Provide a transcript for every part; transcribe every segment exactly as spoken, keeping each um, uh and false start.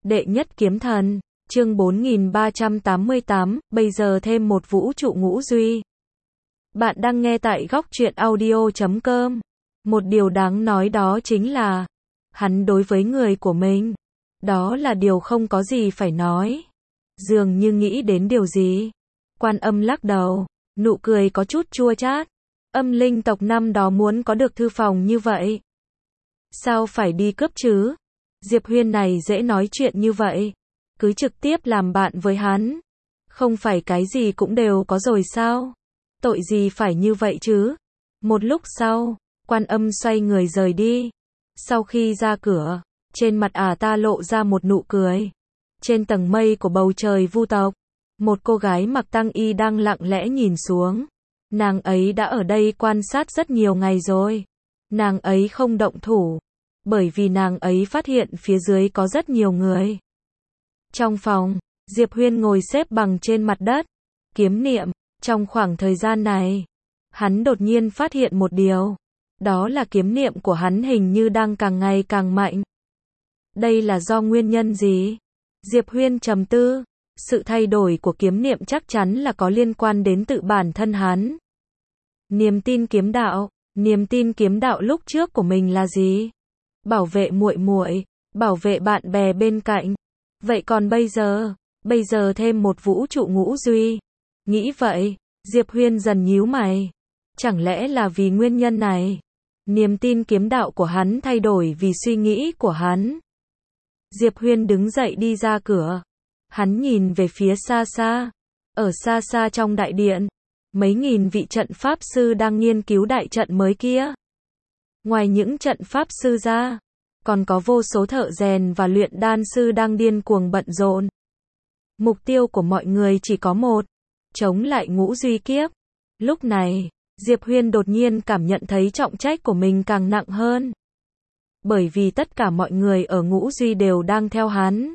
Đệ nhất kiếm thần, chương bốn nghìn ba trăm tám mươi tám, bây giờ thêm một vũ trụ ngũ duy. Bạn đang nghe tại góc truyện audio chấm com. Một điều đáng nói đó chính là, hắn đối với người của mình, đó là điều không có gì phải nói. Dường như nghĩ đến điều gì. Quan Âm lắc đầu, nụ cười có chút chua chát. Âm linh tộc năm đó muốn có được thư phòng như vậy. Sao phải đi cướp chứ? Diệp Huyên này dễ nói chuyện như vậy. Cứ trực tiếp làm bạn với hắn. Không phải cái gì cũng đều có rồi sao? Tội gì phải như vậy chứ? Một lúc sau, Quan Âm xoay người rời đi. Sau khi ra cửa, trên mặt ả ta lộ ra một nụ cười. Trên tầng mây của bầu trời vu tộc, một cô gái mặc tăng y đang lặng lẽ nhìn xuống. Nàng ấy đã ở đây quan sát rất nhiều ngày rồi. Nàng ấy không động thủ, bởi vì nàng ấy phát hiện phía dưới có rất nhiều người. Trong phòng, Diệp Huyên ngồi xếp bằng trên mặt đất, kiếm niệm. Trong khoảng thời gian này, hắn đột nhiên phát hiện một điều. Đó là kiếm niệm của hắn hình như đang càng ngày càng mạnh. Đây là do nguyên nhân gì? Diệp Huyên trầm tư. Sự thay đổi của kiếm niệm chắc chắn là có liên quan đến tự bản thân hắn. Niềm tin kiếm đạo, niềm tin kiếm đạo lúc trước của mình là gì? Bảo vệ muội muội, bảo vệ bạn bè bên cạnh. Vậy còn bây giờ, bây giờ thêm một vũ trụ ngũ duy. Nghĩ vậy, Diệp Huyên dần nhíu mày. Chẳng lẽ là vì nguyên nhân này? Niềm tin kiếm đạo của hắn thay đổi vì suy nghĩ của hắn. Diệp Huyên đứng dậy đi ra cửa. Hắn nhìn về phía xa xa. Ở xa xa trong đại điện, mấy nghìn vị trận pháp sư đang nghiên cứu đại trận mới kia. Ngoài những trận pháp sư ra, còn có vô số thợ rèn và luyện đan sư đang điên cuồng bận rộn. Mục tiêu của mọi người chỉ có một, chống lại ngũ duy kiếp. Lúc này, Diệp Huyên đột nhiên cảm nhận thấy trọng trách của mình càng nặng hơn. Bởi vì tất cả mọi người ở ngũ duy đều đang theo hắn.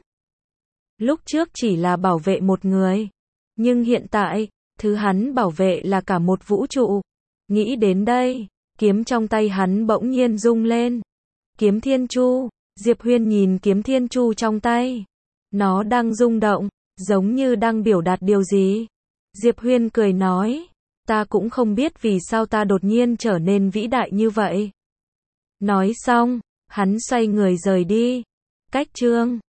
Lúc trước chỉ là bảo vệ một người. Nhưng hiện tại, thứ hắn bảo vệ là cả một vũ trụ. Nghĩ đến đây, kiếm trong tay hắn bỗng nhiên rung lên. Kiếm Thiên Chu. Diệp Huyên nhìn kiếm Thiên Chu trong tay. Nó đang rung động, giống như đang biểu đạt điều gì. Diệp Huyên cười nói, ta cũng không biết vì sao ta đột nhiên trở nên vĩ đại như vậy. Nói xong, hắn xoay người rời đi. Cách chương